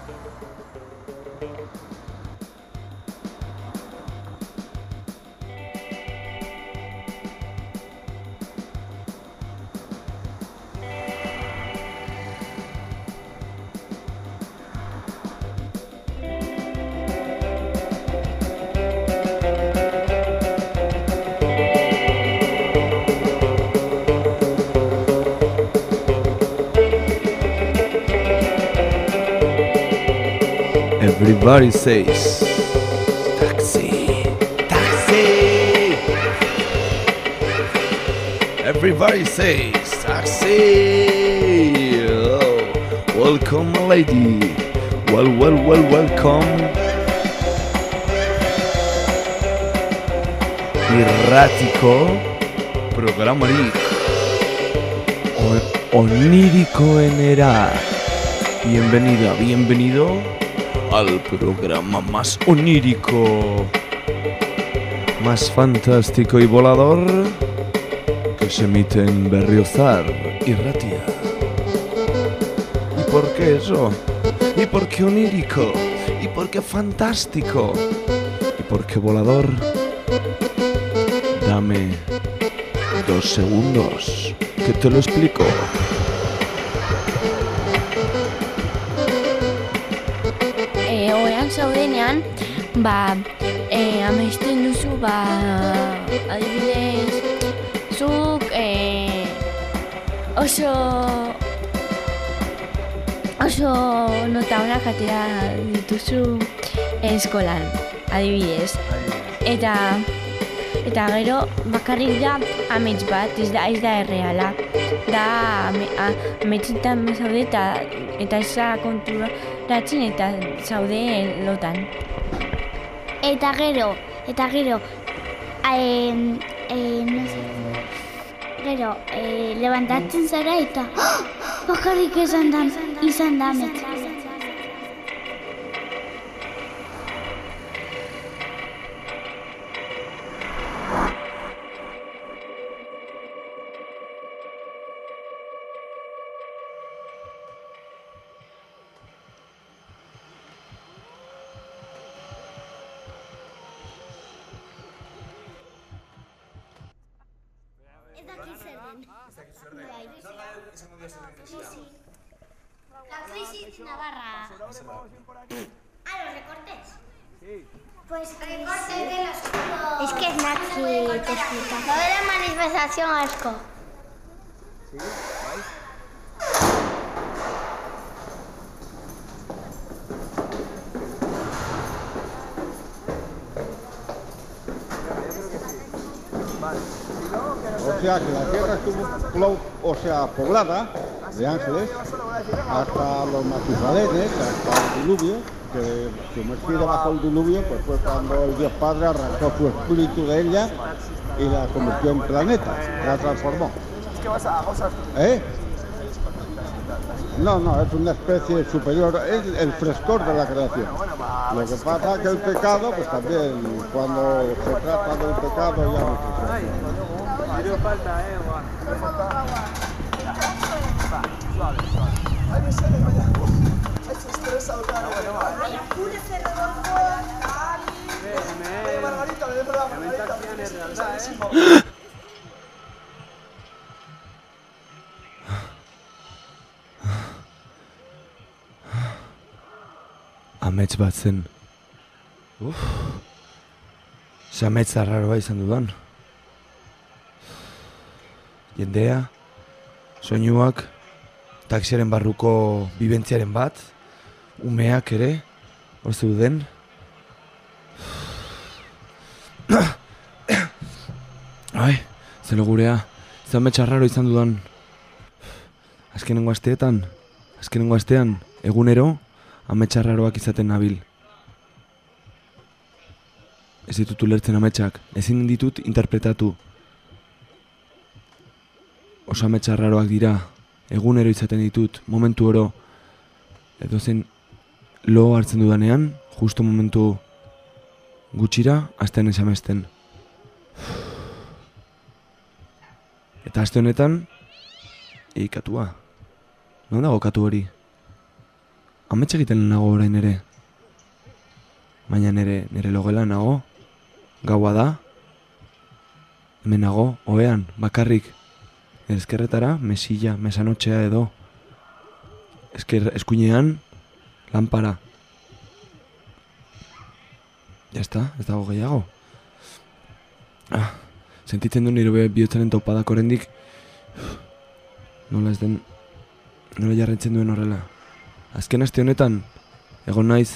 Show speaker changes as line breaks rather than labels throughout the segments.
Everybody says taxi, taxi. Everybody says taxi. Oh, welcome, my lady. Welcome. Irratiko programarik onirikoenera. Bienvenido al programa más onírico, más fantástico y volador que se emite en Berriozar y Ratia. ¿Y por qué eso? ¿Y por qué onírico? ¿Y por qué fantástico? ¿Y por qué volador? Dame 2 segundos que te lo explico.
Zaudenean, amesten duzu, adibidez, zuk oso nota onak atera dituzu eskolan, adibidez. Eta gero bakarrik da amets bat, ez da erreala. Da ametsetan zaude eta ez da konturatzen eta zaude lotan. Eta gero, levantatzen zara eta bakarrik izan da amets.
La crisis de Navarra. ¿A los recortes? Sí. Pues recortes de los cubos.
Es que es nazi, te explica.
Lo de la manifestación asco.
¿Sí?
O sea que la tierra estuvo poblada de ángeles hasta los Matusalénes, hasta el diluvio, que sumergida bajo el diluvio, pues fue cuando el Dios Padre arrancó su espíritu de ella y la convirtió en planeta, la transformó. ¿Eh? No, es una especie superior, es el frescor de la creación. Lo que pasa es que el pecado, pues también, cuando se trata del pecado ya no se trata.
Dio falta, guau. Suave.
Se estresa otra vez. Apúrese, Rodolfo. Margarita, le debo la Margarita.
Amets bat zen. Ze amets arraroa izan dudan. Jendea, soinuak, taxiaren barruko bibentziaren bat, umeak ere, hor zeuden. Ai, zelo gurea, ze amets arraro izan dudan. Azkenengo astean, egunero, amets arraroak izaten nabil. Ez ditut ulertzen ametsak, ezin ditut interpretatu. Oso amets arraroak dira, egunero izaten ditut, momentu oro, edozen lo hartzen dudanean, justo momentu gutxira, hastean ez amesten. Eta aste honetan, katua. Non dago katu hori? Amets egiten nago orain ere. Baina nere logela nago. Gaua da. Hemen nago, ohean, bakarrik. Ezkerretara, mesilla, mesanotxea edo. Eskuinean, lanpara. Ya está, ez dago gehiago. Sentitzen du nire bihotzaren taupadak oraindik. Nola ez den, nola jarraitzen duen horrela. Azken aste honetan, egon naiz.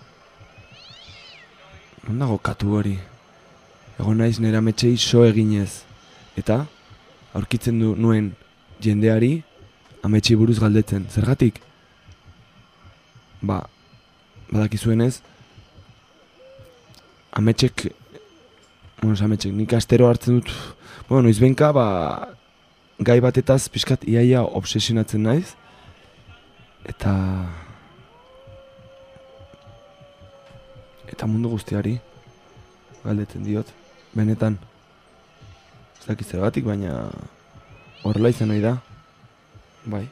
Non dago katu hori? Egon naiz nire ametxei so eginez. Eta, aurkitzen du nuen jendeari ametxei buruz galdetzen. Zergatik? Badakizuenez, ametxek, nik astero hartzen dut, noizbenka, gai batetaz pixkat iaia obsesionatzen naiz. Eta mundu guztiari galdetzen diot, benetan. Ez dakit zergatik, baina horrela izan nahi da. Bai.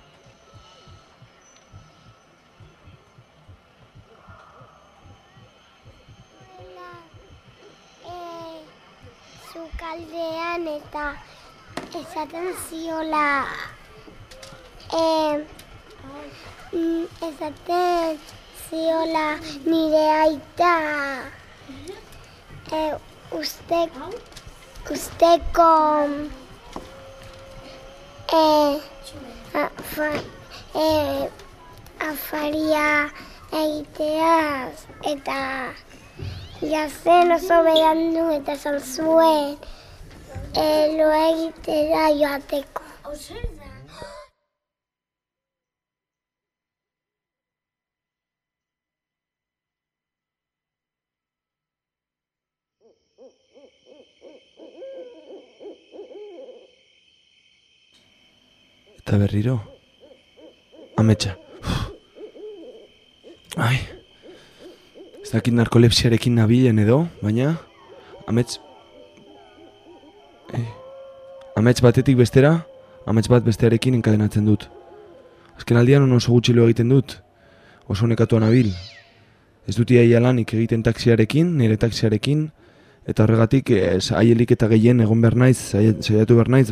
Sukaldean eta esaten ziola nire aita usteko afaria egiteaz eta jazen oso berandu eta esan zuen lo egitera joateko.
Eta berriro, ametsa. Ai, ez dakit narkolepsiarekin nabilen edo, baina amets batetik bestera, amets bat bestearekin enkadenatzen dut. Azken aldian oso gutxilo egiten dut, oso nekatuan nabil. Ez dut iaia lanik egiten taksiarekin, nire taksiarekin, eta horregatik aielik eta gehien egon behar naiz, saiatu behar naiz,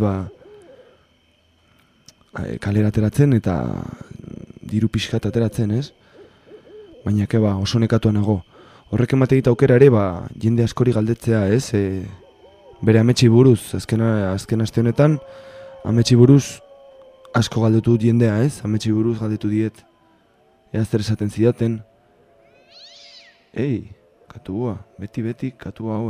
kalera ateratzen eta diru pixkat ateratzen, ez? Baina oso nekatuan nago. Horrek emate dit aukera ere, jende askori galdetzea, ez? Bere ametsi buruz, azken aste honetan, ametsi buruz asko galdetu jendea, ez? Ametsi buruz galdetu diet. Ea zer esaten zidaten. Ei, katua, beti katua hau,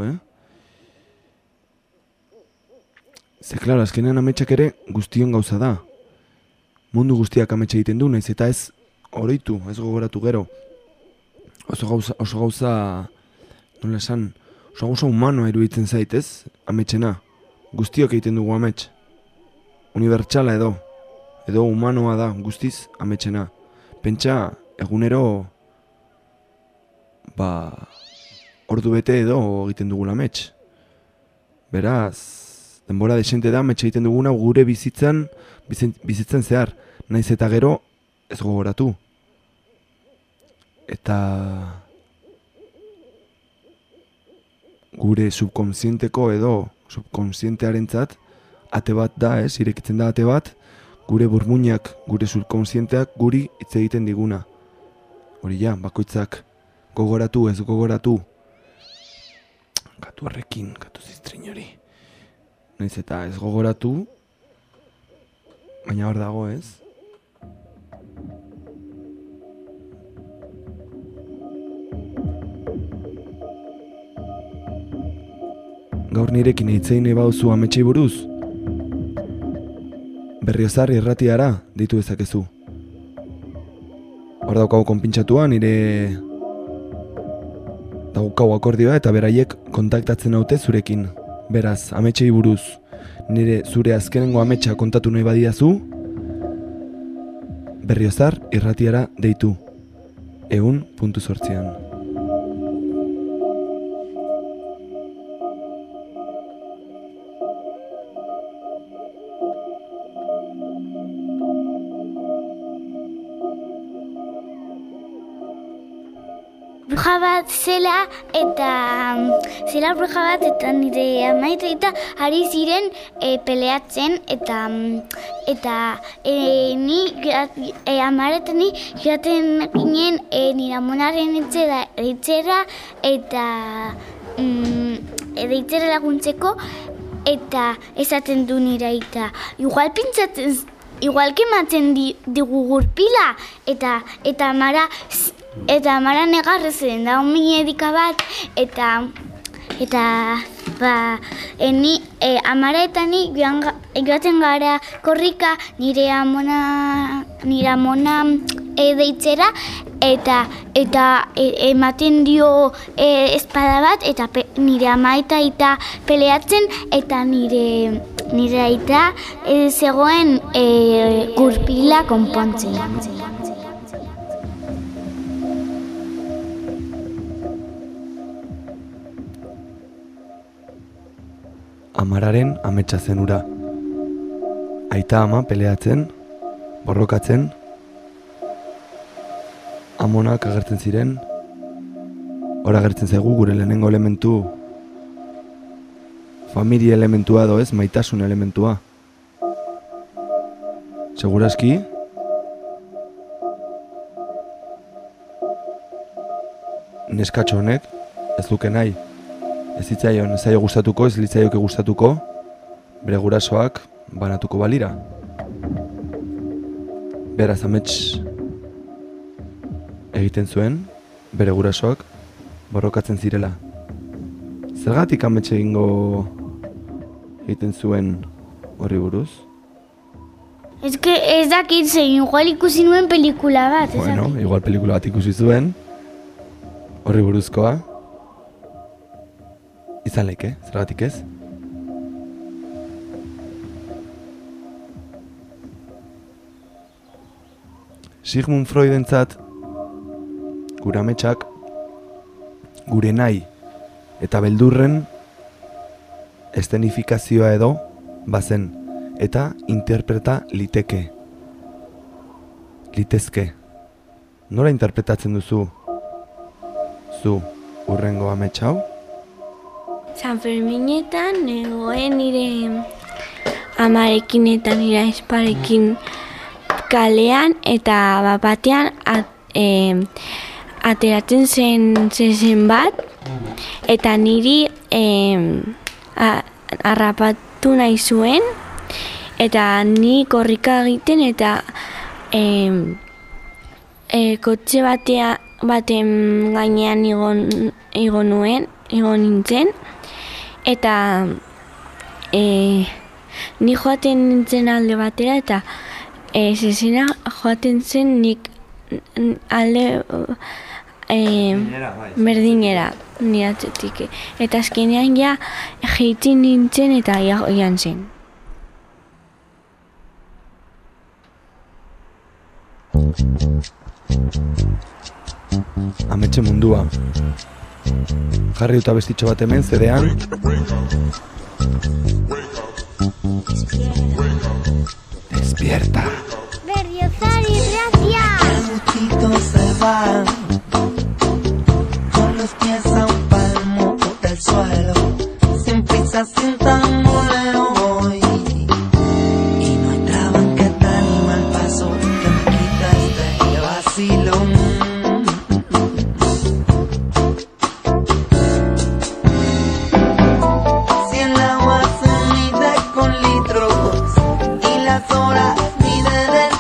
Ze, klaro, azkenean ametsak ere guztion gauza da. Mundu guztiak ametsa egiten du, naiz eta ez oroitu, ez gogoratu gero. Oso gauza, nola esan, oso gauza humanoa iruditzen zaitez, ametsena. Guztiok egiten dugu amets. Unibertsala edo humanoa da, guztiz ametsena. Pentsa, egunero, ordu bete edo egiten dugu amets. Beraz, denbora desente da, amets egiten duguna gure bizitzen zehar. Naiz eta gero ez gogoratu. Eta gure subkonsienteko edo subkonsientearentzat ate bat da, irekitzen da ate bat, gure burmuinak, gure subkonsienteak guri hitz egiten diguna. Hori ja, bakoitzak gogoratu, ez gogoratu. Katu harrekin, katu ziztrin hori. Naiz eta ez gogoratu, baina hor dago, ez? Gaur nirekin eitzein ebauzu ametsei buruz? Berriozar irratiara deitu dezakezu. Hor daukagu konpintxatua, nire daukagu akordioa eta beraiek kontaktatzen naute zurekin. Beraz, ametsei buruz, nire zure azkenengo ametsa kontatu nahi badiazu, Berriozar irratiara deitu. 100.8.
bruja bat zela eta nire amaita eta ari ziren peleatzen eta ni amaretani joaten ginen nire amonaren etxera eta deitzera laguntzeko eta esaten du nire aita. Igual kematzen digu gurpila eta Mara negarrez da medika bat eta Amara eta ni joaten gara korrika nire amona deitzera eta ematen dio espada bat eta nire ama eta peleatzen eta nire aita zegoen gurpila konpontzen.
Amararen ametsa zen ura. Aita ama peleatzen, borrokatzen, amonak agertzen ziren, hor agertzen zaigu gure lehenengo elementu, familia elementua edo ez, maitasun elementua. Segurazki, neskatxo honek ez duke nahi. Ez zaio gustatuko, ez litzaioke gustatuko, bere gurasoak banatuko balira. Beraz amets egiten zuen, bere gurasoak borrokatzen zirela. Zergatik amets egiten zuen horri buruz?
Ez dakit zein, igual ikusi nuen pelikula bat.
Bueno, igual pelikula bat ikusi zuen, horri buruzkoa. Izan leke, zergatik ez? Sigmund Freudentzat gure ametsak gure nahi eta beldurren eszenifikazioa edo bazen eta interpreta litezke. Nola interpretatzen duzu zu hurrengo amets hau?
San Ferminetan negoen nire amarekin eta nire aizparekin kalean eta batean ateratzen zen bat eta niri harrapatu nahi zuen eta ni korrika egiten eta kotxe baten gainean igo nintzen eta ni joaten nintzen alde batera eta zezena joaten zen nik alde berdinera nire atzetik. Eta azkenean ja jeitin nintzen eta joan zen.
Ametxe mundua. Jarri dut abestitxo bat hemen, zedean. Despierta.
Berriozar y Gracia.
El mutito se va con los pies a un palmo del suelo, sin prisa, sin tambuleo voy. Y no hay traba que tal mal paso que me quita este vacilón. Si el agua se mide con litros y las horas mide de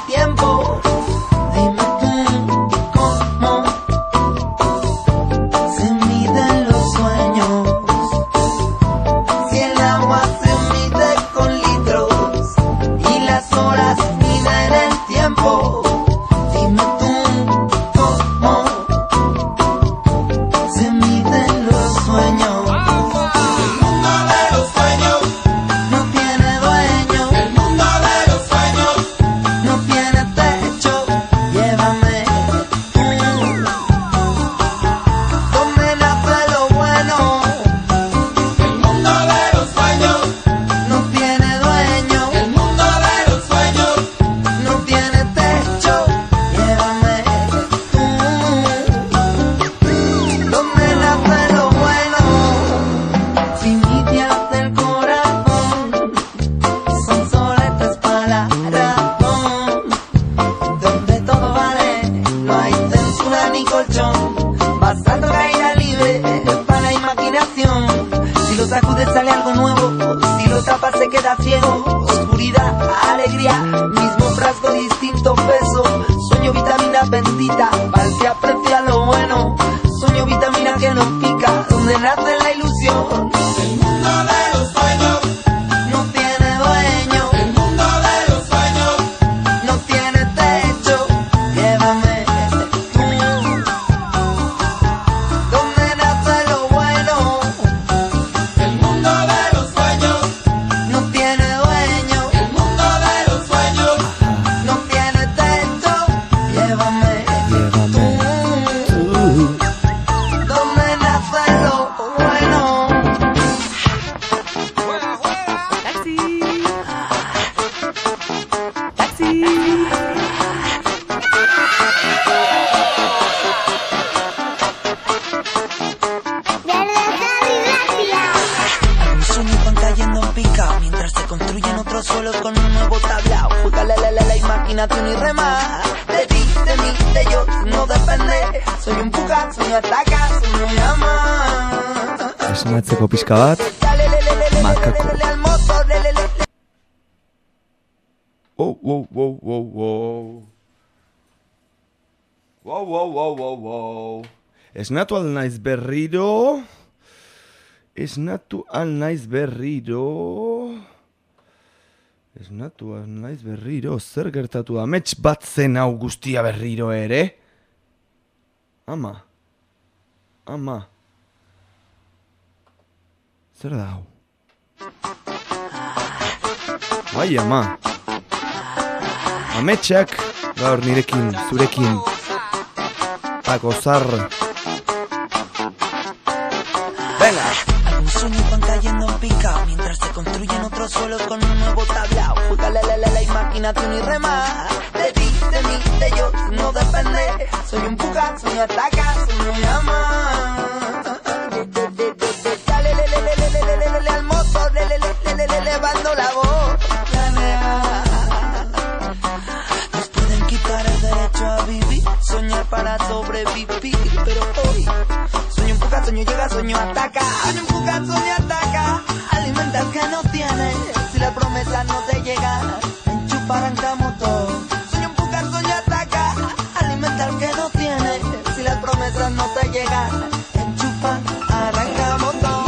bendita, para el que aprecia lo bueno. Sueño vitamina que nos pica, donde nace la ilusión. El mundo de los sueños no tiene dueño. El mundo de los sueños no tiene techo. Llévame tú, donde nace lo bueno. El mundo de los sueños no tiene dueño. El mundo de los sueños no tiene techo. Llévame tú, donde nace lo bueno. Algunos sueños van cayendo en pica mientras se construyen otros suelos con un nuevo tablao. Juega la imaginación y rema. De ti, de mí, de yo, no depende. Soy un puga, sueño ataca, sueño llama.
Esnatzeko pixka bat, makako. Wow, wow, wow, wow, wow. Wow, wow, wow, wow, wow. Esnatu al naiz berriro. Esnatu al naiz berriro. Esnatu al naiz berriro. Zer gertatu amets bat zen hau guztia berriro ere? Ama. Ama. Zer da hau? Bai, ama. Ametsak gaur nirekin, zurekin. Pa gozar. Venga.
Algunos sueños van cayendo en pica mientras se construyen otros suelos con un nuevo tablao. Juega la imaginación y rema. De ti, de mí, de yo, no depende. Soy un puga, sueño ataca, sueño llama. Dale al motor, levando la voz. Nos pueden quitar el derecho a vivir, soñar para sobrevivir, pero hoy sueño un puga, sueño llega, sueño ataca. Sueño un puga, sueño ataca. Alimenta el que no tiene, si la promesa no te llega, enchufa, arrancamos todo. Sueño un puga, sueño ataca. Alimenta el que no tiene, si las promesas no te llegan, enchufa, arrancamos todo.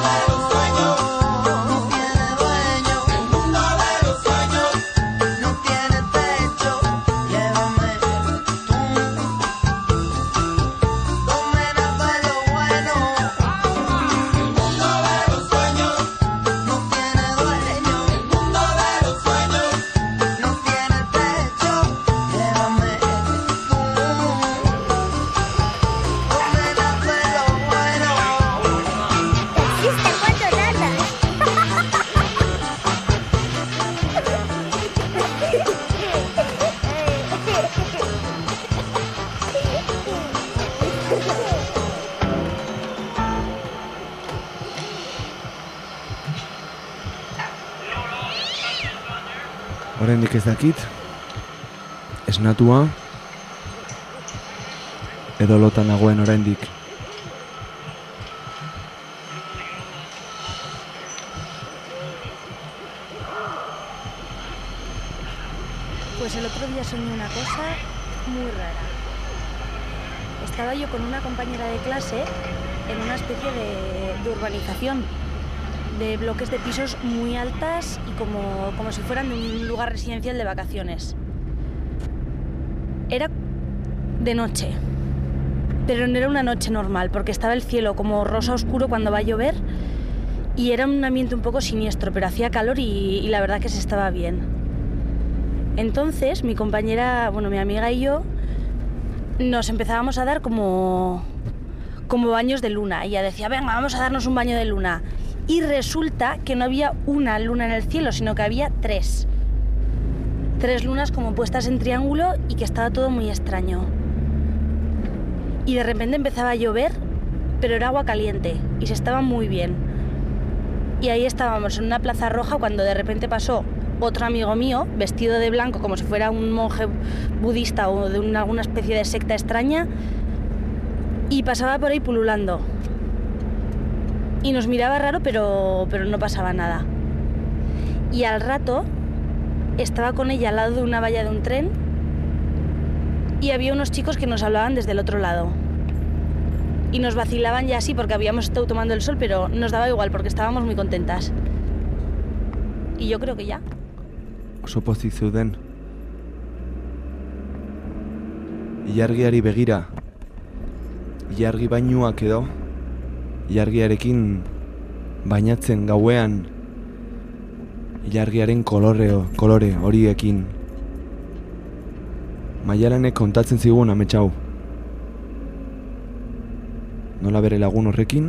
Oraindik ez dakit, esnatua, edo lotan nagoen oraindik.
Pues el otro día soñé una cosa muy rara. Estaba yo con una compañera de clase en una especie de urbanización, de bloques de pisos muy altas y como si fueran de un lugar residencial de vacaciones. Era de noche, pero no era una noche normal, porque estaba el cielo como rosa oscuro cuando va a llover y era un ambiente un poco siniestro, pero hacía calor y la verdad que se estaba bien. Entonces mi compañera, mi amiga y yo nos empezábamos a dar como baños de luna. Ella decía, venga, vamos a darnos un baño de luna. Y resulta que no había una luna en el cielo, sino que había tres. Tres lunas como puestas en triángulo y que estaba todo muy extraño. Y de repente empezaba a llover, pero era agua caliente y se estaba muy bien. Y ahí estábamos en una plaza roja cuando de repente pasó otro amigo mío, vestido de blanco como si fuera un monje budista o de alguna especie de secta extraña, y pasaba por ahí pululando. Y nos miraba raro, pero no pasaba nada. Y al rato estaba con ella al lado de una valla de un tren y había unos chicos que nos hablaban desde el otro lado. Y nos vacilaban ya así porque habíamos estado tomando el sol, pero nos daba igual porque estábamos muy contentas. Y yo creo que ya.
Oso pozik zeuden. Ilargiari begira. Ilargi bainuak edo. Ilargiarekin bainatzen gauean. Ilargiaren kolore horiekin. Maialanek kontatzen zigun amets hau. Nola bere lagun horrekin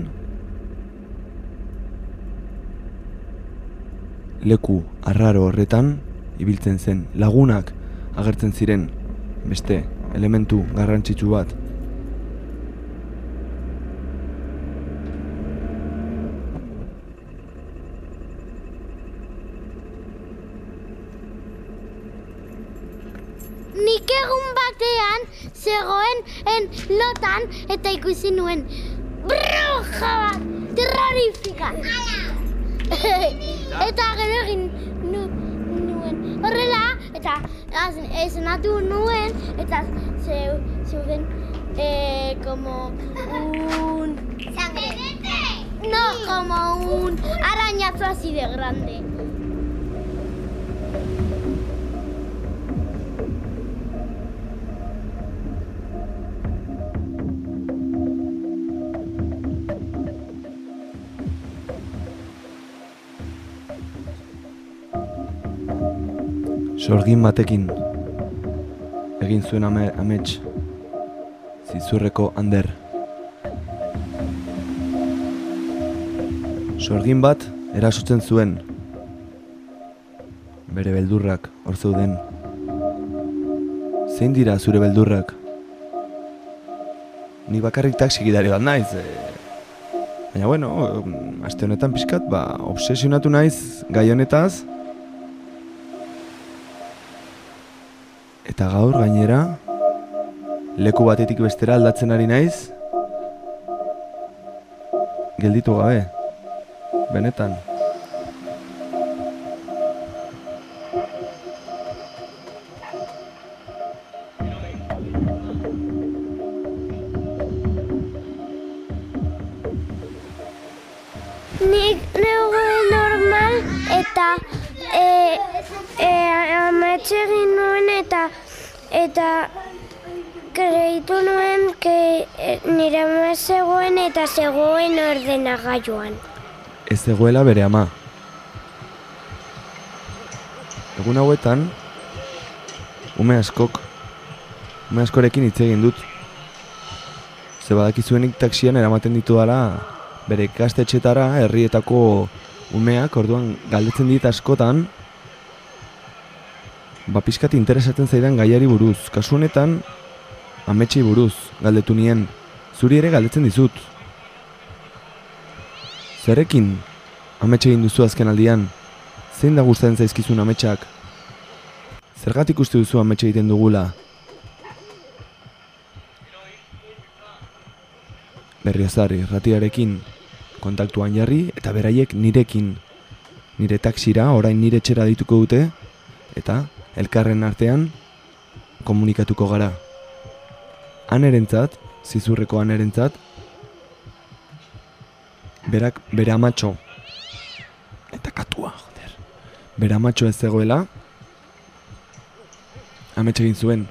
leku arraro horretan ibiltzen zen. Lagunak agertzen ziren beste elementu garrantzitsu bat.
Nik egun batean zegoen lotan eta ikusi nuen bruja bat, terrorifika. Eta gero egin nuen horrela, eta esnatu nuen, eta zeuden como un... ¿Sangre? No, como un arañazo así de grande.
Sorgin batekin egin zuen amets Zizurreko Ander. Sorgin bat erasotzen zuen. Bere beldurrak hor zeuden. Zein dira zure beldurrak? Ni bakarrik taxigidari bat naiz. Baina bueno, aste honetan pixkat, obsesionatu naiz gai honetaz. Eta gaur gainera, leku batetik bestera aldatzen ari naiz, gelditu gabe, benetan.
Nik negoen normal eta amets egin nuen eta kreitu nuen nire ama zegoen eta zegoen ordenagailuan.
Ez zegoela bere ama. Egun hauetan, ume askorekin hitz egin dut. Ze badakizuenik taxian eramaten ditudala bere ikastetxetara herrietako umeak, orduan galdetzen dit askotan, pixkat interesatzen zaidan gaiari buruz. Kasu honetan, ametsei buruz galdetu nien. Zuri ere galdetzen dizut. Zerekin amets egin duzu azken aldian? Zein da gustatzen zaizkizun ametsak? Zergatik uste duzu amets egiten dugula? Berriozar irratiarekin kontaktuan jarri eta beraiek nirekin. Nire taxira, orain nire etxera dituko dute, eta elkarren artean komunikatuko gara. Anerentzat, Zizurreko Anerentzat, berak bere amatxo, eta katua, joder, bere amatxo ez zegoela, amets egin zuen.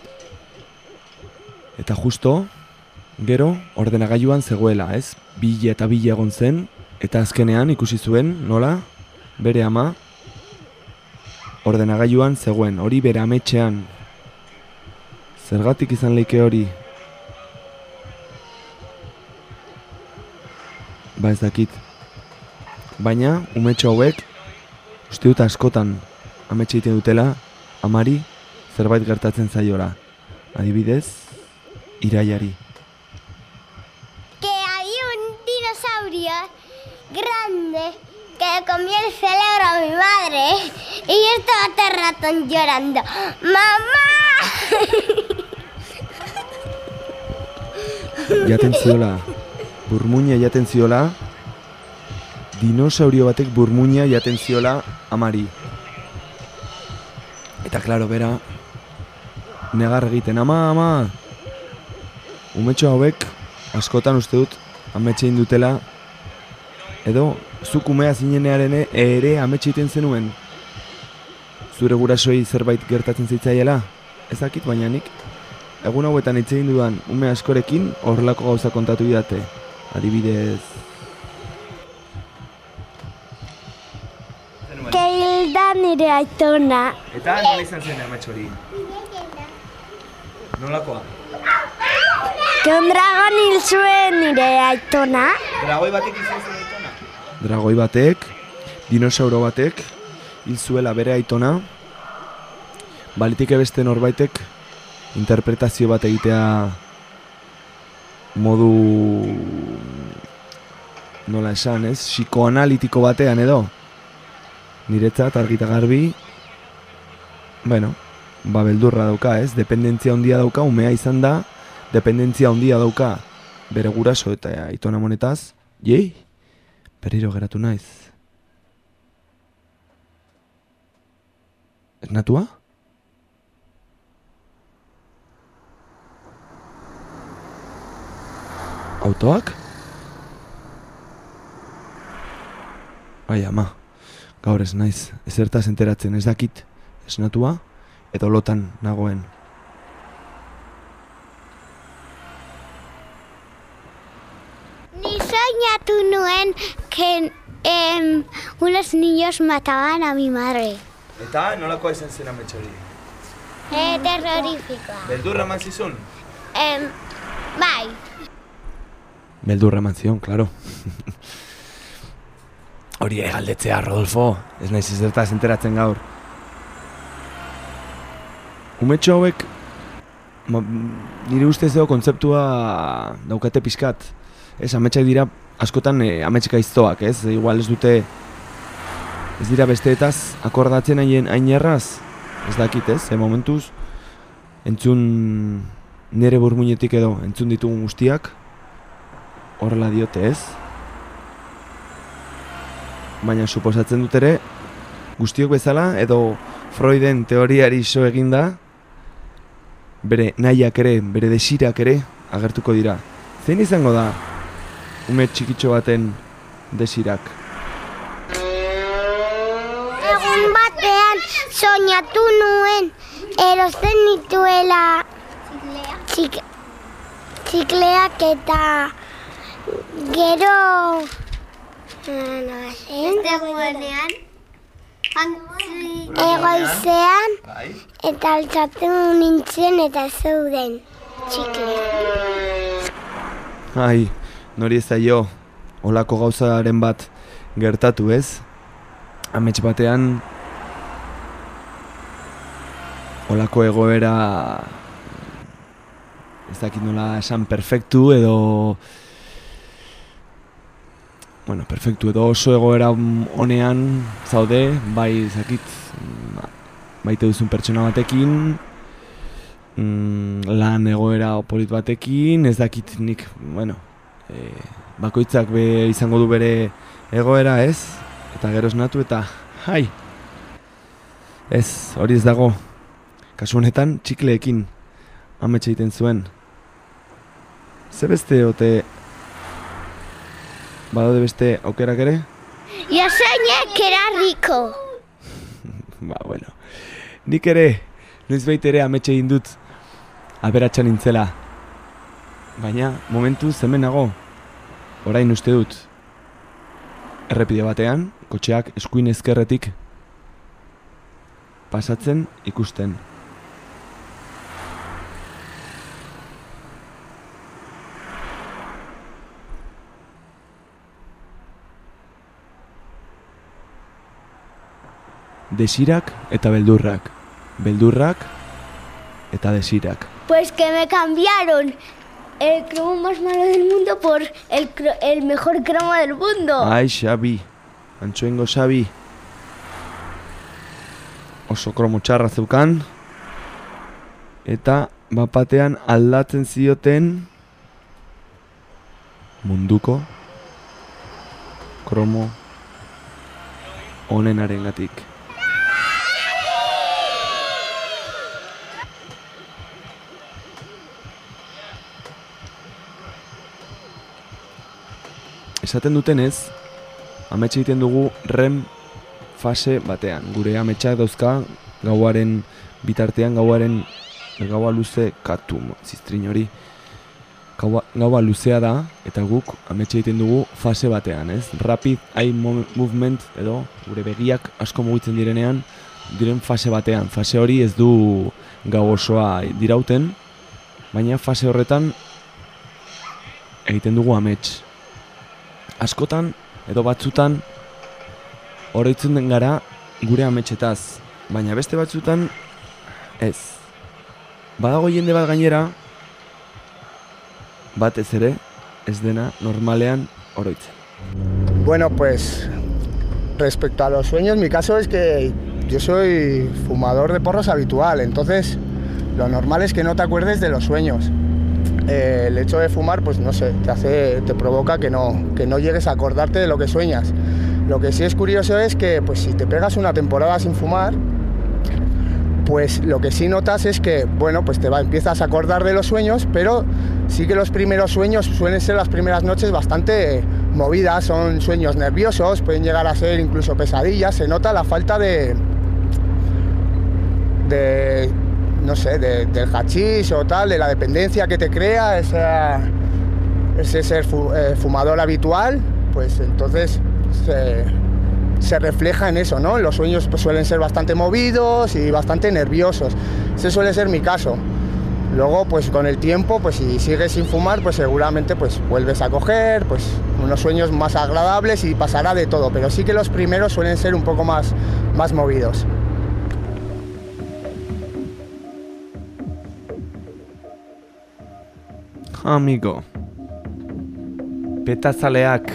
Eta justo, gero ordenagailuan zegoela, ez? Bila eta bila egon zen, eta azkenean ikusi zuen, nola, bere ama, ordenagailuan zegoen, hori bere ametxean. Zergatik izan leike hori? Ez dakit. Baina, umetxo hauek, uste dut askotan ametxe egiten dutela, amari zerbait gertatzen zaiola. Adibidez, Iraiari.
Que había un dinosaurio grande que le comía el cerebro a mi madre y yo estaba todo el rato llorando. ¡Mamá!
Jaten ziola, burmuina jaten ziola, dinosaurio batek burmuina jaten ziola amari. Eta klaro, bera, negar egiten, ama. Umetxo hauek, askotan uste dut, ametxein dutela, edo, zuk umea zinenearen ere ametxeiten zenuen. Zure gurasoei zerbait gertatzen zitzaiela, ez dakit, baina nik egun hauetan hitz egin dudan ume askorekin horrelako gauza kontatu didate. Adibidez...
Hilda nire aitona.
Eta nola izan zen ametxo hori? Nolakoa?
Un dragon hil zuen nire aitona.
Dragoi batek izan zen aitona? Dragoi batek, dinosauro batek, hil zuela bere aitona. Baliteke beste norbaitek interpretazio bat egitea modu... nola esan, ez? Psikoanalitiko batean edo. Niretzat argita garbi, bueno, beldurra dauka, ez? Dependentzia handia dauka, umea izan da, dependentzia handia dauka bere guraso eta aitona monetaz. Jei, berriro geratu naiz. Ernatua? Autoak? Ai, ama. Gaur ez naiz, ezertaz enteratzen, ez dakit, esnatua, edo lotan nagoen.
Ni soñatu nuen que unos niños mataban a mi madre.
Eta nolakoa izan zen ametxo hori?
Terrorífica.
Beldurra eman zizun?
Bai.
Beldurra eman zion, klaro. Hori galdetzea, Rodolfo, ez naiz ezertaz enteratzen gaur. Umetxo hauek, nire ustez edo kontzeptua daukate pixkat. Ez, ametxak dira askotan ametxika iztoak, ez? Igual ez dute, ez dira besteetaz akordatzen hain erraz. Ez dakit, ez? Momentuz, entzun nire burmuinetik edo, entzun ditugun guztiak, horrela diote, ez? Baina suposatzen dut ere, guztiok bezala, edo Freuden teoriari so eginda, bere nahiak ere, bere desirak ere, agertuko dira. Zein izango da, ume txikitxo baten desirak?
Egun batean soñatu nuen, erosten nituela txikleak eta gero... Egoizean eta altzatu nintzen eta zeuden txikleak.
Ai, nori ez da jo, olako gauzaren bat gertatu, ez? Amets batean olako egoera ez dakit nola esan perfektu edo perfektu edo oso egoera honean zaude, bai zakit maite duzun pertsona batekin, lan egoera polit batekin, ez dakit nik, bakoitzak izango du bere egoera, ez? Eta gero esnatu eta, ez, hori ez dago. Kasu honetan, txikleekin ametxe egiten zuen. Ze beste ote... Badaude beste aukerak ere?
Yo soñé que era rico.
Nik ere, noizbait ere ametxe egin dut aberatsa nintzela. Baina, momentuz hemen nago, orain uste dut. Errepide batean, kotxeak eskuin ezkerretik pasatzen ikusten. Desirak eta beldurrak. Beldurrak eta desirak.
Pues que me cambiaron el cromo más malo del mundo por el mejor cromo del mundo.
Ai, Xabi. Antxoengo Xabi. Oso kromo txarra zeukan. Eta bapatean aldatzen zioten munduko kromo honenarengatik. esaten dutenez, amets egiten dugu REM fase batean. Gure ametsak dauzka gauaren bitartean, gaua luze katum, ziztrin hori. Gaua luzea da, eta guk amets egiten dugu fase batean, ez? Rapid eye movement, edo gure begiak asko mugitzen direnean, diren fase batean. Fase hori ez du gau osoa dirauten, baina fase horretan egiten dugu amets. Askotan, edo batzutan, oroitzen den gara gure ametsetaz, baina beste batzutan ez. Badago jende bat gainera, batez ere, ez dena normalean oroitzen.
Bueno, pues respecto a los sueños, mi caso es que yo soy fumador de porros habitual, entonces lo normal es que no te acuerdes de los sueños. El hecho de fumar, pues no sé, te provoca que no llegues a acordarte de lo que sueñas. Lo que sí es curioso es que pues si te pegas una temporada sin fumar, pues lo que sí notas es que, bueno, pues empiezas a acordar de los sueños, pero sí que los primeros sueños suelen ser las primeras noches bastante movidas, son sueños nerviosos, pueden llegar a ser incluso pesadillas, se nota la falta no sé, del hachís o tal, de la dependencia que te crea ese ser fumador habitual, pues entonces se refleja en eso, ¿no? Los sueños pues, suelen ser bastante movidos y bastante nerviosos. Ese suele ser mi caso. Luego, pues con el tiempo, pues si sigues sin fumar, pues seguramente pues vuelves a coger pues unos sueños más agradables y pasará de todo, pero sí que los primeros suelen ser un poco más movidos.
Amigo, petazaleak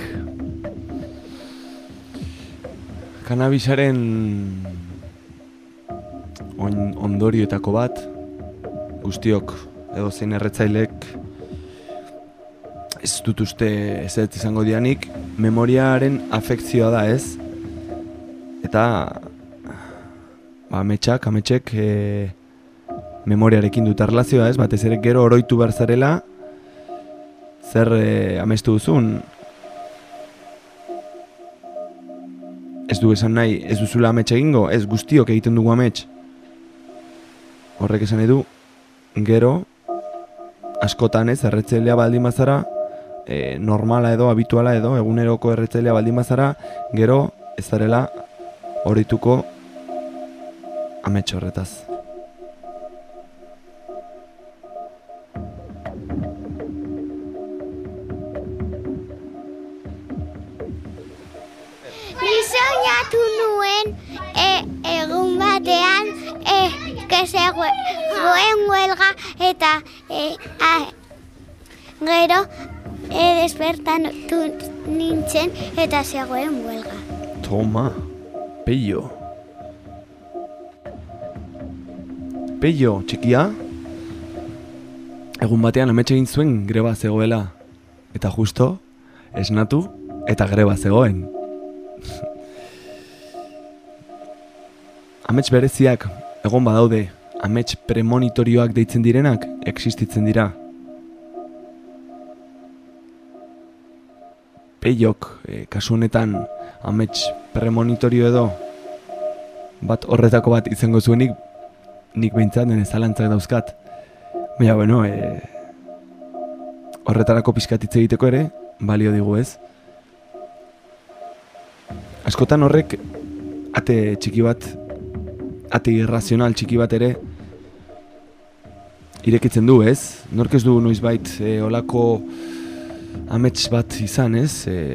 kanabisaren ondorioetako bat, guztiok edo zein erretzailek ez dut uste ez izango dianik, memoriaren afekzioa da, ez? Eta ametsek memoriarekin dut erlazioa, ez? Batez ere gero oroitu behar zarela zer amestu duzun. Ez du esan nahi, ez duzula amets egingo, ez guztiok egiten dugu amets. Horrek esan edu, gero, askotan ez, erretzailea baldin bazara, normala edo, habituala edo, eguneroko erretzailea baldin bazara, gero, ez zarela, horituko amets horretaz.
Soñatu nuen egun batean que zegoen huelga eta gero despertatu nintzen eta zegoen huelga.
Toma, Peio. Peio, txikia? Egun batean amets egin zuen greba zegoela. Eta justo, esnatu eta greba zegoen. Amets bereziak egon badaude, amets premonitorioak deitzen direnak existitzen dira. Peiok, kasu honetan, amets premonitorio edo bat horretako bat izango zuenik, nik behintzat den zalantzak dauzkat. Baina, bueno, horretarako pizkatitze egiteko ere, balio digu, ez? Askotan horrek ate txiki bat, ate irrazional txiki bat ere irekitzen du, ez? Nork ez du noizbait olako amets bat izan, ez?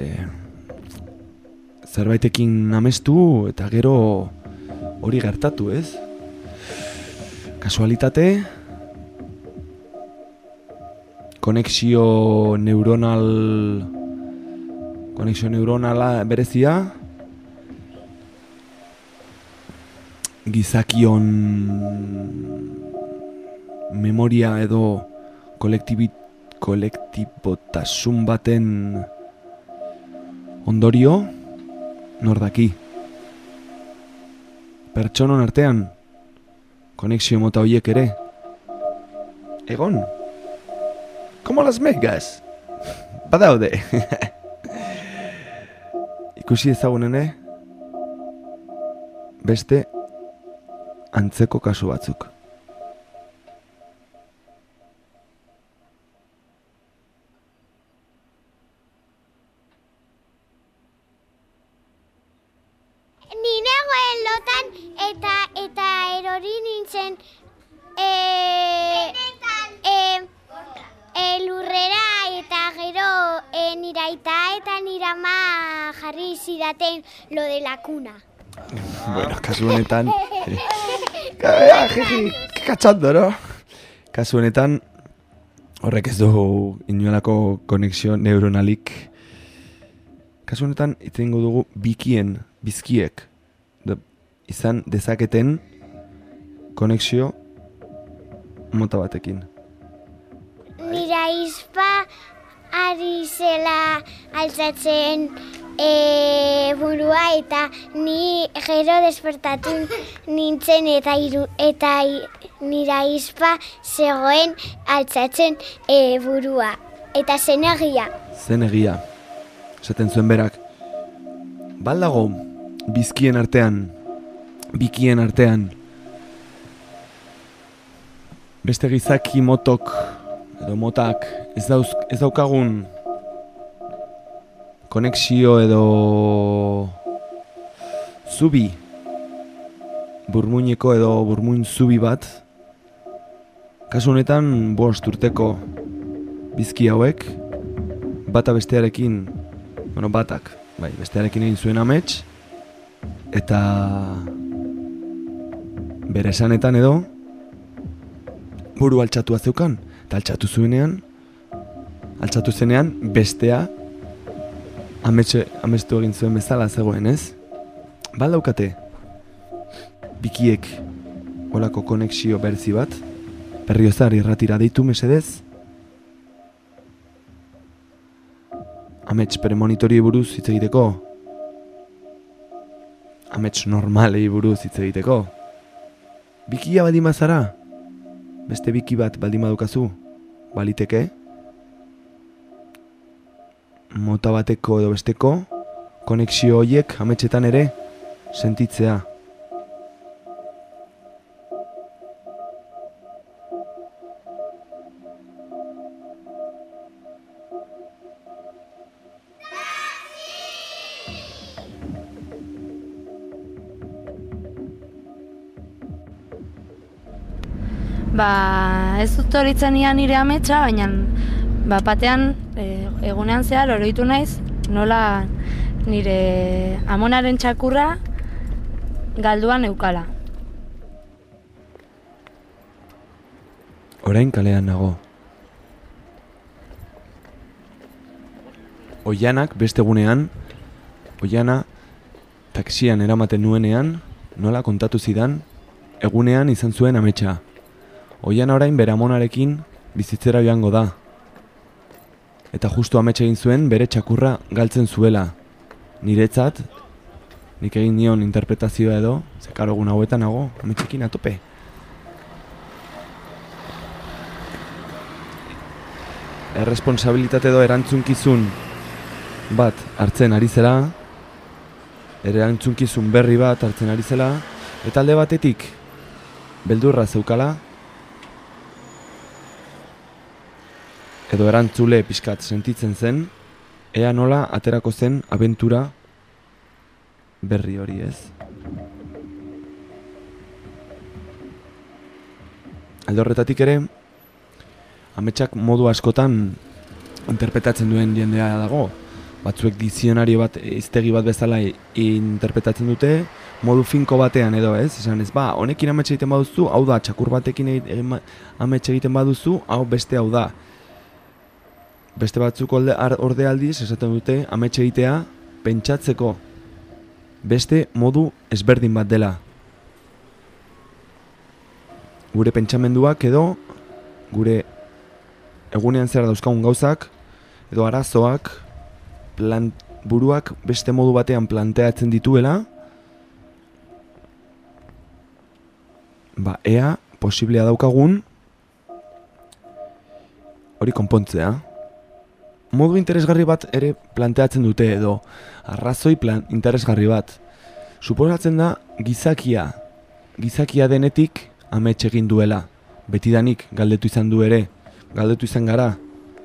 Zerbaitekin amestu eta gero hori gertatu, ez? Kasualitate, konexio neuronala berezia, gizakion memoria edo kolektibotasun baten ondorio, nor daki. Pertsonon artean, konexio mota horiek ere. Egon, como las megas, badaude. ikusi ezagunene beste antzeko kasu batzuk.
Ni nagoen lotan eta erori nintzen lurrera eta gero nire aita eta nire ama jarri zidaten lo de la cuna.
Bueno, kasu honetan... Katxando, no? Kasu honetan, horrek ez du inolako konexio neuronalik. Kasu honetan, itengo dugu bizkiek, izan dezaketen konexio mota batekin.
Nire aizpa ari zela altzatzen burua eta ni gero despertatu nintzen eta nire aizpa zegoen altzatzen burua. Eta zen egia.
Zen egia. Esaten zuen berak. Baldago bikien artean beste gizaki motok edo motak ez daukagun konexio edo zubi burmuineko edo burmuin zubi bat. Kasu honetan 5 urteko bizki hauek bata bestearekin, batak, bestearekin egin zuen amets eta bere esanetan edo buru altxatua zeukan, eta altxatu zenean bestea amestu egin zuen bezala zegoen, ez? Daukate bikiek olako konexio berzi bat, Berriozar irratira deitu mesedez, amets premonitori buruz hitz egiteko, amets normalei buruz hitz egiteko. Bikia baldin bazara, beste biki bat baldin badukazu, baliteke, mota bateko edo besteko, konexio horiek ametsetan ere sentitzea.
Ez dut horitzen nire ametsa, baina batean egunean zehar oroitu naiz nola nire amonaren txakurra galduan eukala.
Orain kalean nago. Oianak beste egunean, Oiana taksian eramaten nuenean, nola kontatu zidan, egunean izan zuen ametsa. Oiana orain bere amonarekin bizitzera joango da. Eta justu ametsa egin zuen bere txakurra galtzen zuela. Niretzat, nik egin nion interpretazioa edo, zekaro egun hauetan nago, ametsekin atope. Erresponsabilitate edo erantzunkizun bat hartzen ari zela, erantzunkizun berri bat hartzen ari zela, eta alde batetik beldurra zeukala, edo erantzule pixkat sentitzen zen, ea nola aterako zen abentura berri hori, ez. Alde horretatik ere, ametsak modu askotan interpretatzen duen jendea dago. Batzuek dizionario bat, hiztegi bat bezala interpretatzen dute, modu finko batean edo, ez? Esan ez, honekin amets egiten baduzu, hau da, txakur batekin amets egiten baduzu, hau beste hau da. Beste batzuk orde aldiz, esaten dute, amets egitea pentsatzeko beste modu ezberdin bat dela. Gure pentsamenduak edo, gure egunean zehar dauzkagun gauzak, edo arazoak, buruak beste modu batean planteatzen dituela, ea posiblea daukagun hori konpontzea. modu interesgarri bat ere planteatzen dute edo arrazoi interesgarri bat. Suposatzen da gizakia denetik amets egin duela. Betidanik galdetu izan du ere, galdetu izan gara,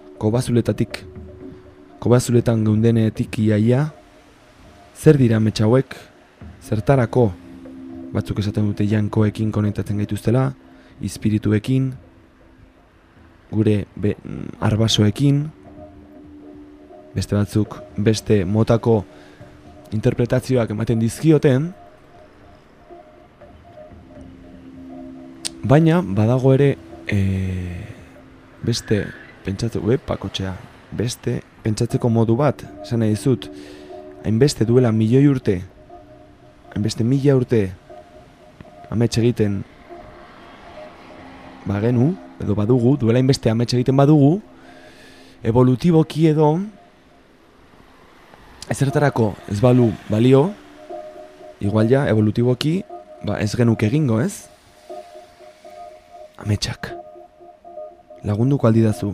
kobazuletan geundenetik iaia, zer dira amets hauek, zertarako, batzuk esaten dute jankoekin konektatzen gaituztela, izpirituekin, gure arbasoekin, beste batzuk, beste motako interpretazioak ematen dizkioten, baina badago ere beste pentsatzeko modu bat, esan nahi dizut, hainbeste duela milioi urte, hainbeste mila urte amets egiten bagenu, edo badugu, duela hainbeste amets egiten badugu, evolutiboki edo ezertarako ez balu balio, igual ja, evolutiboki, ez genuk egingo, ez? Ametsak. Lagunduko aldidazu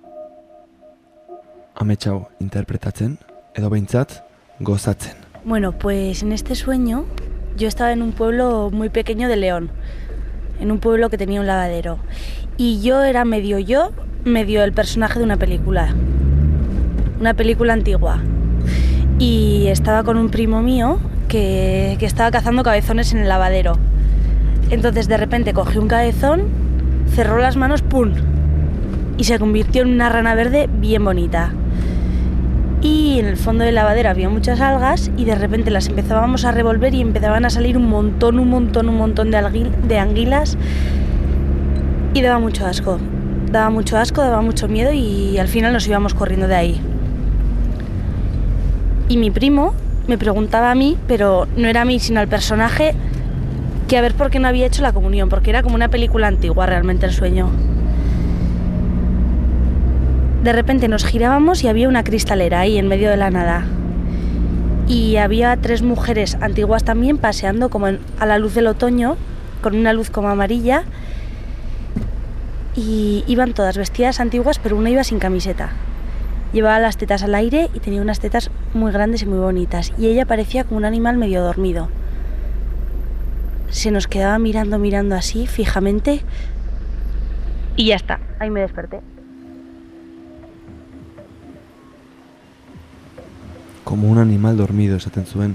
amets hau interpretatzen, edo behintzat gozatzen.
Bueno, pues en este sueño yo estaba en un pueblo muy pequeño de León, en un pueblo que tenía un lavadero. Y yo era medio el personaje de una película antigua. Y estaba con un primo mío que estaba cazando cabezones en el lavadero. Entonces de repente cogió un cabezón, cerró las manos, ¡pum! Y se convirtió en una rana verde bien bonita. Y en el fondo del lavadero había muchas algas y de repente las empezábamos a revolver y empezaban a salir un montón de anguilas y daba mucho asco, daba mucho miedo y al final nos íbamos corriendo de ahí. Y mi primo me preguntaba a mí, pero no era a mí sino al personaje, que a ver por qué no había hecho la comunión, porque era como una película antigua realmente el sueño. De repente nos girábamos y había una cristalera ahí en medio de la nada. Y había 3 mujeres antiguas también paseando como a la luz del otoño, con una luz como amarilla. Y iban todas vestidas antiguas, pero una iba sin camiseta. Llevaba las tetas al aire y tenía unas tetas muy grandes y muy bonitas. Y ella parecía como un animal medio dormido. Se nos quedaba mirando así, fijamente. Y ya está, ahí me desperté.
Como un animal dormido esaten zuen.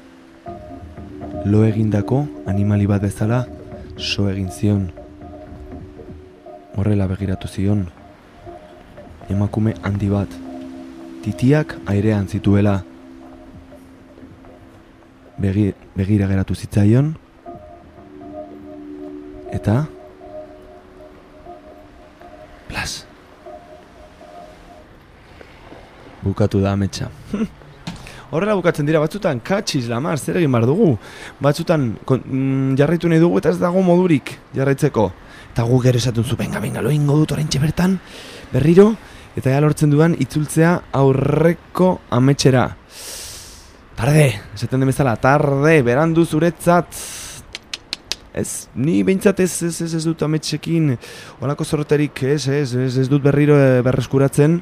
Lo egindako animali bat bezala so egin zion. Horrela begiratu zion. Emakume handi bat. Titiak airean zituela. Begira geratu zitzaion. Eta plas. Bukatu da ametsa. Horrela bukatzen dira, batzutan katxiz lamar, zer egin bar dugu. Batzutan jarraitu nahi dugu eta ez dago modurik jarraitzeko. Eta gu gero esaten zu, venga, lo ingo dut oraintxe bertan, berriro, eta ja lortzen dudan itzultzea aurreko ametsera. Tarde, esaten den bezala, tarde, berandu zuretzat. Ez, ni behintzat ez dut ametsekin, olako zorterik ez dut berriro berreskuratzen.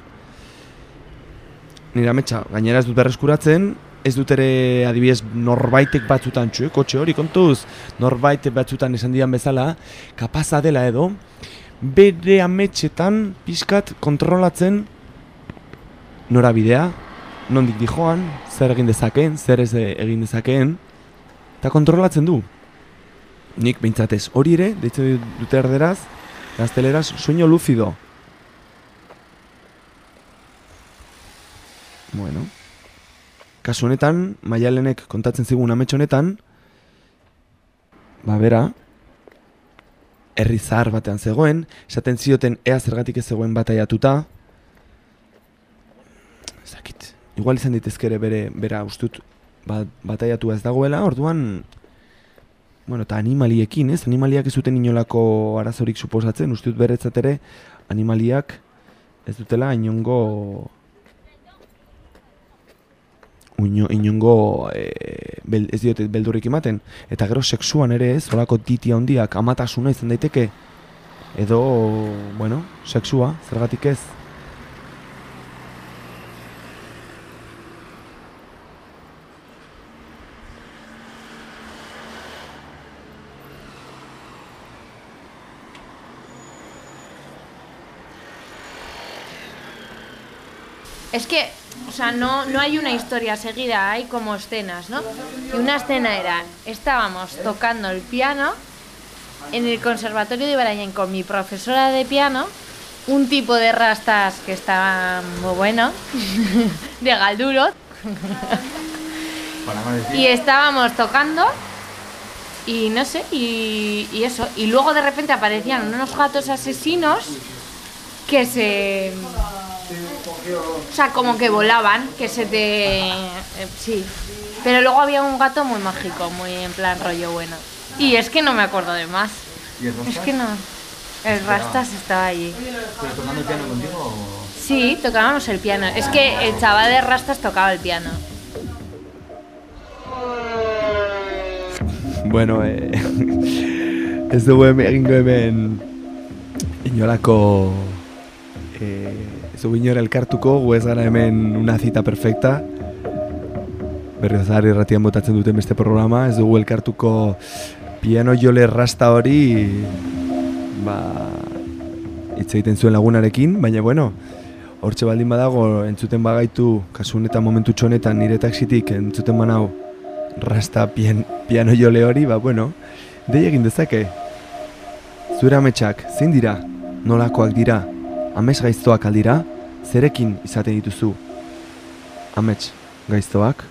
Nire ametsa, gainera ez dut berreskuratzen, ez dut ere adibidez norbaitek batzutan, kotxe hori kontuz, norbaitek batzutan esan dian bezala, kapaza dela edo, bere ametsetan pixkat kontrolatzen norabidea, nondik dijoan, zer egin dezakeen, zer ez egin dezakeen, eta kontrolatzen du. Nik behintzatez hori ere, deitzen dute erderaz, gazteleraz, sueño lucido. Bueno, kasu honetan, Maialenek kontatzen zigun amets honetan, bera, herri zahar batean zegoen, esaten zioten ea zergatik ez zegoen bataiatuta. Zakit, igual izan ditezkere bera ustut bataiatua ez dagoela, orduan, bueno, eta animaliekin, ez? Animaliak ez duten inolako arazorik suposatzen, ustut beretzat ere, animaliak ez dutela inongo ez diote beldurrik ematen, eta gero sexuan ere ez, horako titia handiak amatasuna izan daiteke, edo, bueno, sexua, zergatik ez.
Es que, o sea, no hay una historia seguida, hay como escenas, ¿no? Y una escena era, estábamos tocando el piano en el Conservatorio de Barañáin con mi profesora de piano, un tipo de rastas que estaba muy bueno, de Galduro, y estábamos tocando y no sé, y eso, y luego de repente aparecían unos gatos asesinos que se... O sea, como que volaban, que se te... sí. Pero luego había un gato muy mágico, muy en plan rollo bueno. Y es que no me acuerdo de más.
¿Y el Rastas?
Es que no. El Rastas estaba allí.
¿Pero tocando el piano contigo o...?
Sí, tocábamos el piano. Es que el chaval de Rastas tocaba el piano.
Bueno, ez dugu egingo hemen inolako ez dugu inora elkartuko, gu ez gara hemen una cita perfecta. Berriozar irratian botatzen duten beste programa, ez dugu elkartuko piano jole rasta hori hitz egiten zuen lagunarekin, baina bueno, hortxe baldin badago entzuten bagaitu, kasu honetan momentu txonetan nire taxitik entzuten banau rasta piano jole hori, bueno, dei egin dezake. Zure ametsak, zein dira? Nolakoak dira? Amets gaiztoak aldira? Zerekin izaten dituzu? Amets gaiztoak?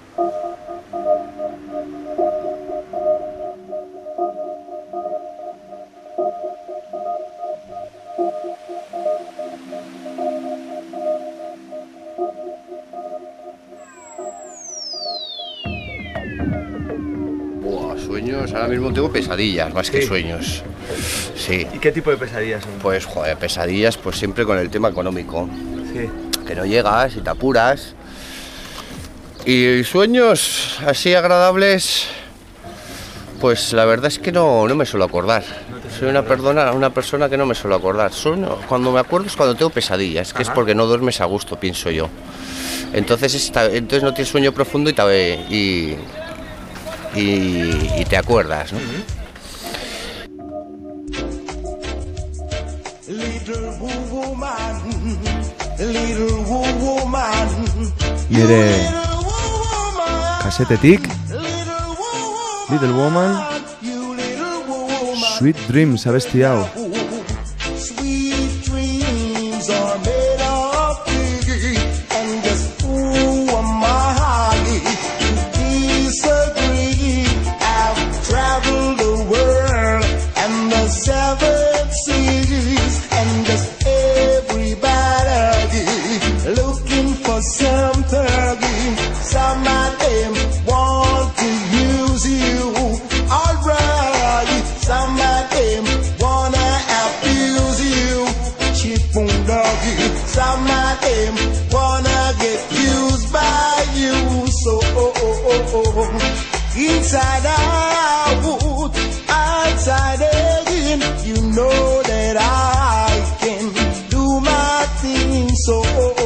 Sueños, ahora mismo tengo pesadillas más que sueños. Sí.
¿Y qué tipo de pesadillas son?
Pues joder, pesadillas pues siempre con el tema económico.
Sí.
Que no llegas y te apuras. Y sueños así agradables, pues la verdad es que no me suelo acordar. Soy una persona que no me suelo acordar. Cuando me acuerdo es cuando tengo pesadillas, que es porque no duermes a gusto, pienso yo. Entonces no tienes sueño profundo y te acuerdas, ¿no?
Nire kasetetik Little Woman, Sweet Dreams abesti hau.
Inside out, outside in, you know that I can do my thing. So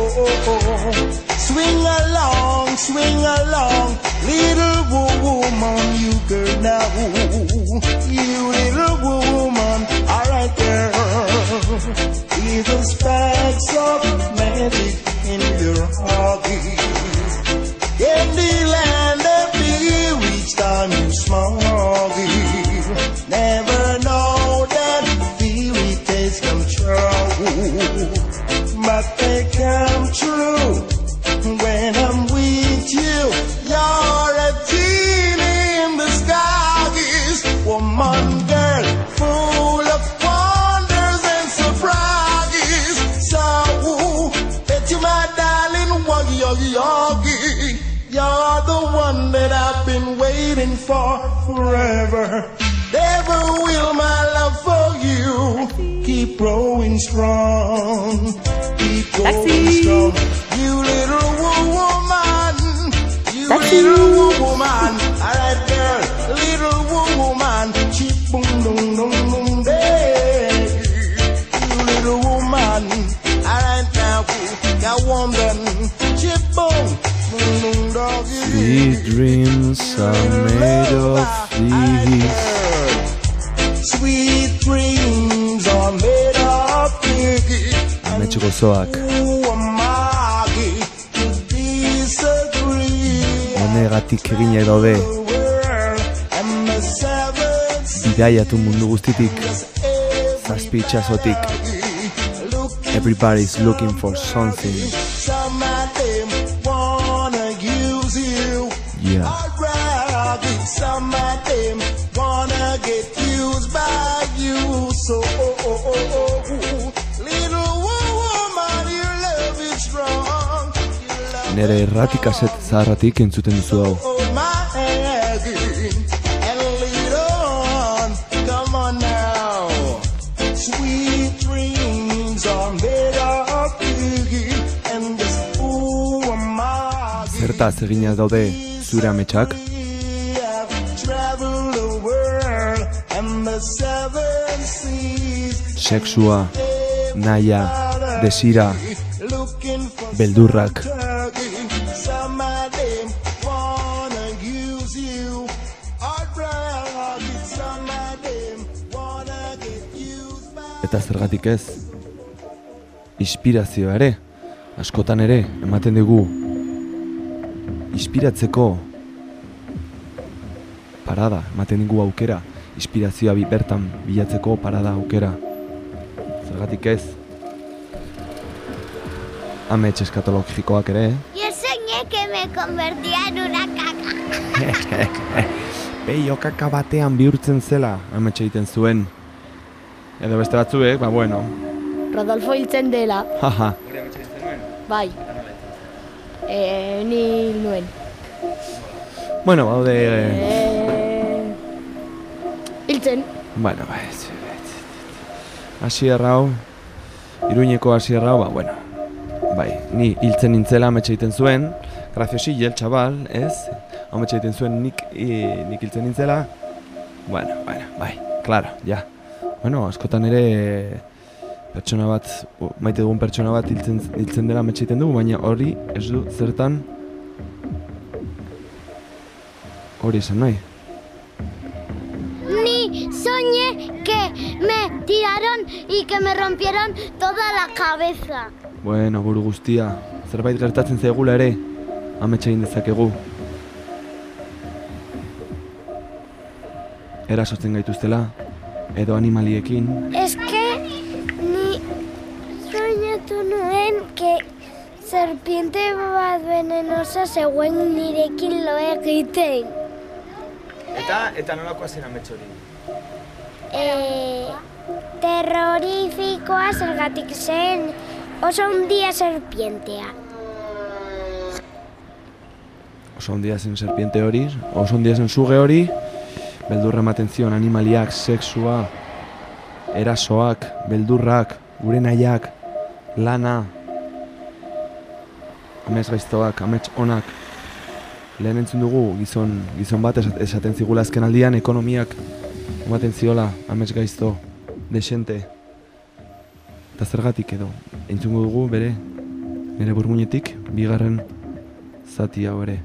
swing along, little woman, you girl now, you little woman, alright girl, little specks of magic in your heart, in the land of each time you smile, never know that fairy tales come true, but they come true when I'm with you. You're a genie in the skies, woman, girl, full of wonders and surprises. So bet you my darling, wuggy, wuggy, wuggy. You're the one that I've been waiting for forever. Never will my love for you keep growing strong. Keep growing strong. You little woman. You little woman. Alright girl. Little woman. Chip boom dum dum dum day. You little woman. Alright now. Got woman. Chip boom.
Sweet dreams are made of these.
Sweet dreams are made of these.
Ametxo gozoak. Negatik egina daude bidaiatu mundu guztitik, zazpi itxasotik. Everybody's looking for something. Yeah.
Some of them gonna get used by you. So little woman, your love is strong.
Nere erratik kaset zaharratik entzuten duzu hau.
And later on, come on now. Sweet dreams are made of you. And this woman.
Zertaz egina daude zure ametsak? Sexua, nahia, desira, beldurrak. Eta zergatik ez? Inspirazioa ere, askotan ere, ematen dugu. Inspiratzeko parada, ematen dugu aukera. Inspirazioa bertan bilatzeko parada aukera. Zergatik ez? Amets eskatologikoak ere,
Yo soñé que me convertía en una caca.
Peio kaka batean bihurtzen zela, amets egiten zuen. Edo beste batzuek, ba bueno.
Rodolfo hiltzen dela.
Haha.
Bai. Ni nuen.
Bueno, baude...
Hiltzen.
Bueno, hasierrau, Iruñeko hasierrau, ba, bueno. Bai, ni hiltzen nintzela amets egiten zuen, graziosi, el txabal, ez? Amets egiten zuen nik hiltzen nintzela. Bueno, bai, claro, ja. Bueno, askotan ere pertsona bat, maite dugun pertsona bat hiltzen dela amets egiten dugu, baina hori ez du zertan hori esan nahi.
Ni soñé que me tiraron y que me rompieron toda la cabeza.
Bueno, buru guztia, zerbait gertatzen zaigula ere, amets egin dezakegu. Erasotzen gaituztela, edo animaliekin.
Es que ni soñatu nuen que serpiente bat venenosa zegoen nirekin lo egiten.
Eta nolakoa zen amets hori?
Terrorifikoa zergatik zen oso handia serpientea.
Oso handia zen serpiente hori, oso handia zen suge hori, beldurra ematen zion animaliak, sexua, erasoak, beldurrak, gure nahiak, lana, amets gaiztoak, amets onak. Lehen entzun dugu gizon bat esaten zigula azken aldian ekonomiak ematen ziola amets gaizto, desente. Eta zergatik edo, entzungo dugu nire burmuinetik, bigarren zati hau ere.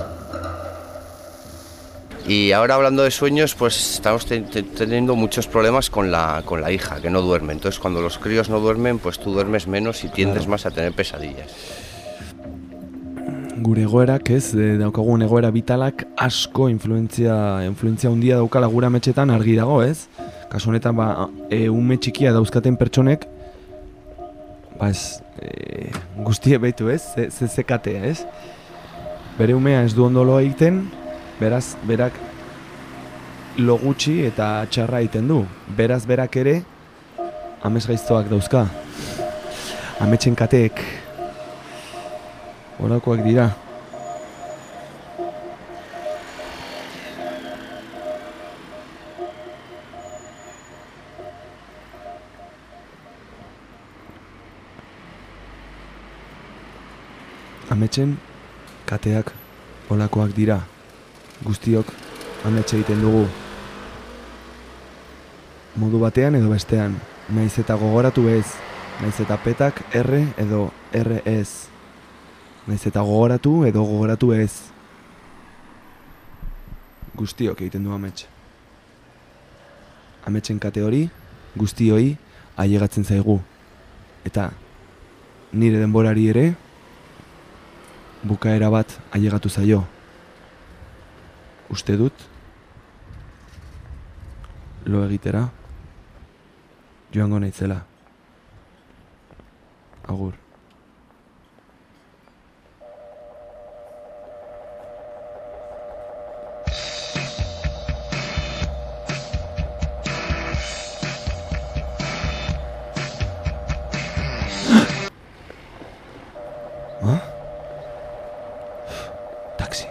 Y ahora hablando de sueños, pues estamos teniendo muchos problemas con la hija, que no duerme. Entonces cuando los críos no duermen, pues tú duermes menos y tiendes más a tener pesadillas.
Gure egoerak ez, daukagun egoera vitalak asko influentzia handia daukala gure ametxetan argi dago ez. Kasu honetan ume txikia dauzkaten pertsonek, guztie behitu ez, zezekatea ez. Bere umea ez du ondoloa egiten, beraz, berak lo gutxi eta txarra egiten du. Beraz, berak ere, amets gaiztoak dauzka. Ametsen kateek horakoak dira. Ametsen kateak holakoak dira. Guztiok amets egiten dugu. Modu batean edo bestean. Naiz eta gogoratu ez. Naiz eta petak R edo R ez. Naiz eta gogoratu edo gogoratu ez. Guztiok egiten du amets. Ametsen kate hori, guztioi ailegatzen zaigu. Eta nire denborari ere, bukaera bat ailegatu zaio. uste dut lo egitera joango naitzela. Agur. Taxi.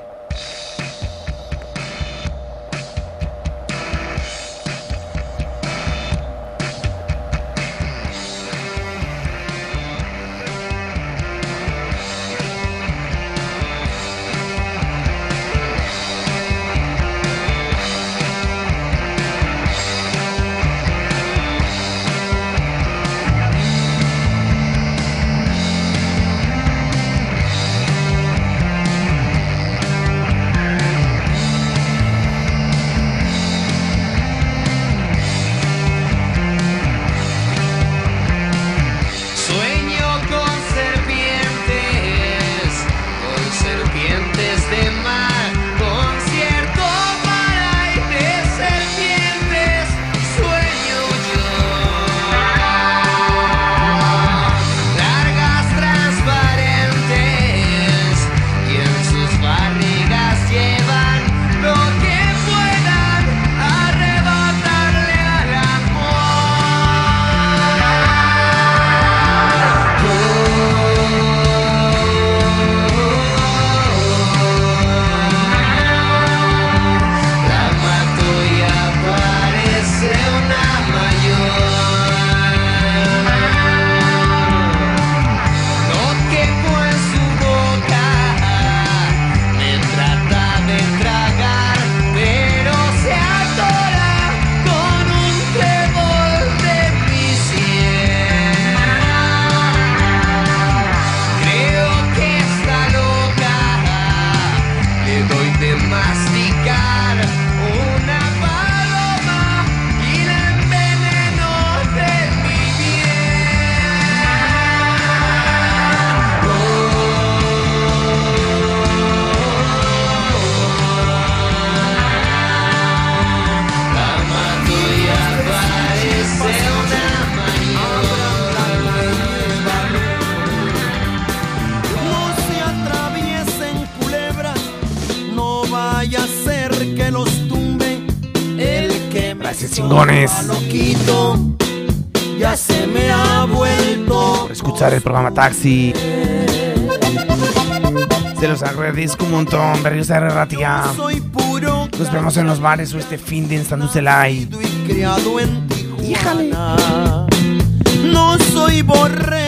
Chingones
ya se me ha vuelto
por escuchar el programa Taxi. Se los agradezco un montón, Berriozar Erratia. Nos vemos en los bares o este fin de Sanduzelay.
Criado en Tijuana. No soy borrego.